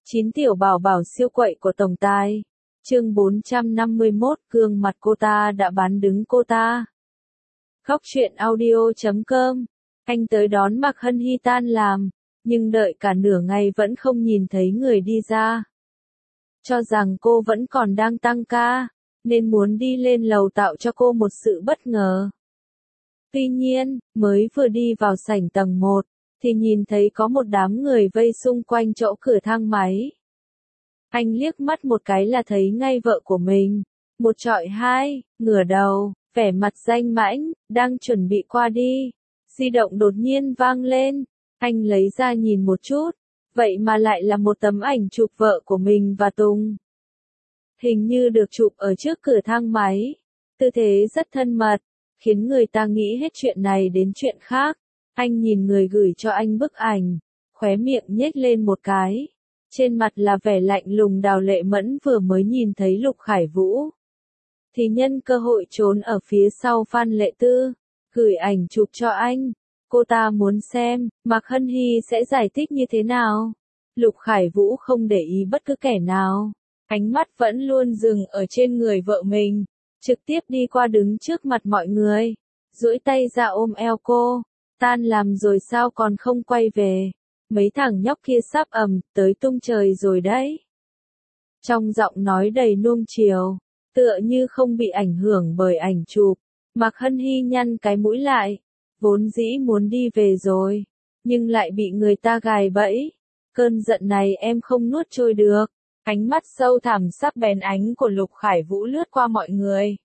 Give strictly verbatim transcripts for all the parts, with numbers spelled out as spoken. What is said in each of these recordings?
Chín tiểu bảo bảo siêu quậy của tổng tài. Chương bốn trăm năm mươi mốt, gương mặt cô ta đã bán đứng cô ta. Khóc chuyện audio chấm com. Anh tới đón Mạc Hân Hy tan làm, nhưng đợi cả nửa ngày vẫn không nhìn thấy người đi ra. Cho rằng cô vẫn còn đang tăng ca, nên muốn đi lên lầu tạo cho cô một sự bất ngờ. Tuy nhiên, mới vừa đi vào sảnh tầng một, thì nhìn thấy có một đám người vây xung quanh chỗ cửa thang máy. Anh liếc mắt một cái là thấy ngay vợ của mình, một trọi hai, ngửa đầu, vẻ mặt danh mãnh, đang chuẩn bị qua đi. Di động đột nhiên vang lên, anh lấy ra nhìn một chút, vậy mà lại là một tấm ảnh chụp vợ của mình và Tùng. Hình như được chụp ở trước cửa thang máy, tư thế rất thân mật, khiến người ta nghĩ hết chuyện này đến chuyện khác. Anh nhìn người gửi cho anh bức ảnh, khóe miệng nhếch lên một cái. Trên mặt là vẻ lạnh lùng. Đào Lệ Mẫn vừa mới nhìn thấy Lục Khải Vũ, thì nhân cơ hội trốn ở phía sau Phan Lệ Tư, gửi ảnh chụp cho anh. Cô ta muốn xem, Mạc Hân Hy sẽ giải thích như thế nào. Lục Khải Vũ không để ý bất cứ kẻ nào, ánh mắt vẫn luôn dừng ở trên người vợ mình, trực tiếp đi qua đứng trước mặt mọi người, duỗi tay ra ôm eo cô. Tan làm rồi sao còn không quay về? Mấy thằng nhóc kia sắp ầm tới tung trời rồi đấy. Trong giọng nói đầy nuông chiều, tựa như không bị ảnh hưởng bởi ảnh chụp, Mạc Hân Hy nhăn cái mũi lại, vốn dĩ muốn đi về rồi, nhưng lại bị người ta gài bẫy. Cơn giận này em không nuốt trôi được. Ánh mắt sâu thẳm sắc bén ánh của Lục Khải Vũ lướt qua mọi người.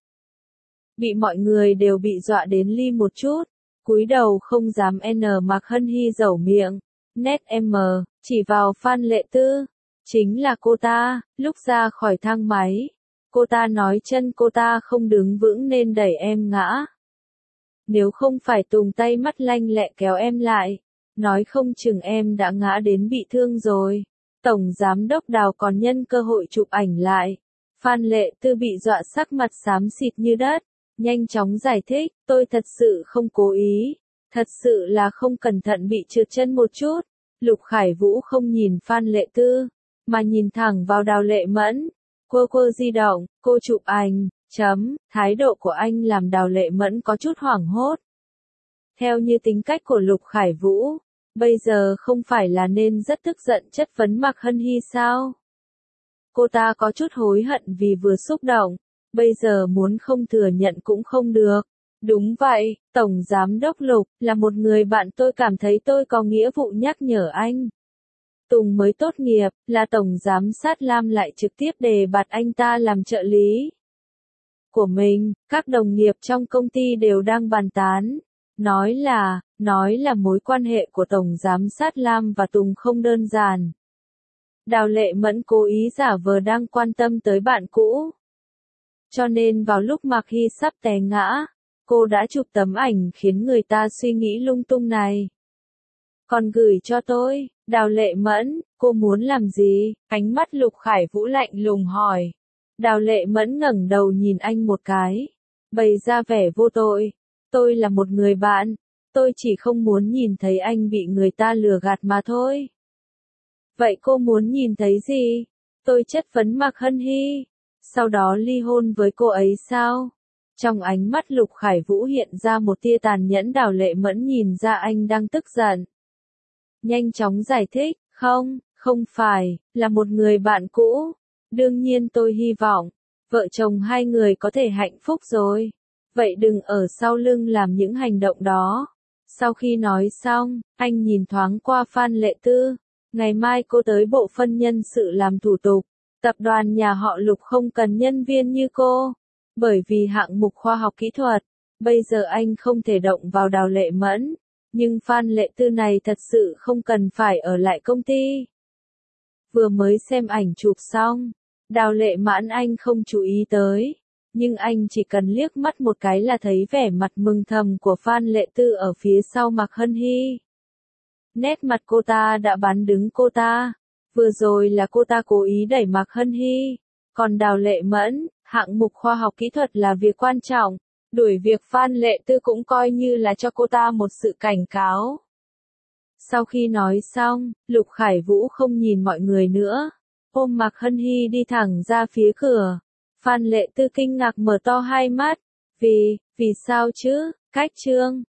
Bị mọi người đều bị dọa đến li một chút, cúi đầu không dám n. Mạc Hân Hy dẩu miệng, nét M, chỉ vào Phan Lệ Tư. Chính là cô ta. Lúc ra khỏi thang máy, cô ta nói chân cô ta không đứng vững nên đẩy em ngã. Nếu không phải Tùng tay mắt lanh lẹ kéo em lại, nói không chừng em đã ngã đến bị thương rồi. Tổng giám đốc Đào còn nhân cơ hội chụp ảnh lại. Phan Lệ Tư bị dọa sắc mặt xám xịt như đất, nhanh chóng giải thích, tôi thật sự không cố ý, thật sự là không cẩn thận bị trượt chân một chút. Lục Khải Vũ không nhìn Phan Lệ Tư, mà nhìn thẳng vào Đào Lệ Mẫn. Cô cô di động, cô chụp ảnh, chấm, thái độ của anh làm Đào Lệ Mẫn có chút hoảng hốt. Theo như tính cách của Lục Khải Vũ, bây giờ không phải là nên rất tức giận chất vấn Mạc Hân Hy sao? Cô ta có chút hối hận vì vừa xúc động, bây giờ muốn không thừa nhận cũng không được. Đúng vậy, Tổng Giám đốc Lục, là một người bạn tôi cảm thấy tôi có nghĩa vụ nhắc nhở anh. Tùng mới tốt nghiệp, là Tổng Giám sát Lam lại trực tiếp đề bạt anh ta làm trợ lý của mình. Các đồng nghiệp trong công ty đều đang bàn tán. Nói là, nói là mối quan hệ của Tổng Giám sát Lam và Tùng không đơn giản. Đào Lệ Mẫn cố ý giả vờ đang quan tâm tới bạn cũ. Cho nên vào lúc Mạc Hy sắp té ngã, cô đã chụp tấm ảnh khiến người ta suy nghĩ lung tung này. Còn gửi cho tôi. Đào Lệ Mẫn, cô muốn làm gì? Ánh mắt Lục Khải Vũ lạnh lùng hỏi. Đào Lệ Mẫn ngẩng đầu nhìn anh một cái, bày ra vẻ vô tội. Tôi là một người bạn, tôi chỉ không muốn nhìn thấy anh bị người ta lừa gạt mà thôi. Vậy cô muốn nhìn thấy gì? Tôi chất vấn Mạc Hân Hy, sau đó ly hôn với cô ấy sao? Trong ánh mắt Lục Khải Vũ hiện ra một tia tàn nhẫn. Đào Lệ Mẫn nhìn ra anh đang tức giận, nhanh chóng giải thích, không, không phải, là một người bạn cũ. Đương nhiên tôi hy vọng, vợ chồng hai người có thể hạnh phúc rồi. Vậy đừng ở sau lưng làm những hành động đó. Sau khi nói xong, anh nhìn thoáng qua Phan Lệ Tư. Ngày mai cô tới bộ phận nhân sự làm thủ tục. Tập đoàn nhà họ Lục không cần nhân viên như cô. Bởi vì hạng mục khoa học kỹ thuật, bây giờ anh không thể động vào Đào Lệ Mẫn. Nhưng Phan Lệ Tư này thật sự không cần phải ở lại công ty. Vừa mới xem ảnh chụp xong, Đào Lệ Mẫn anh không chú ý tới. Nhưng anh chỉ cần liếc mắt một cái là thấy vẻ mặt mừng thầm của Phan Lệ Tư ở phía sau Mạc Hân Hy. Nét mặt cô ta đã bán đứng cô ta. Vừa rồi là cô ta cố ý đẩy Mạc Hân Hy. Còn Đào Lệ Mẫn, hạng mục khoa học kỹ thuật là việc quan trọng. Đuổi việc Phan Lệ Tư cũng coi như là cho cô ta một sự cảnh cáo. Sau khi nói xong, Lục Khải Vũ không nhìn mọi người nữa, ôm Mạc Hân Hy đi thẳng ra phía cửa. Phan Lệ Tư kinh ngạc mở to hai mắt. Vì, vì sao chứ, Cách Trương,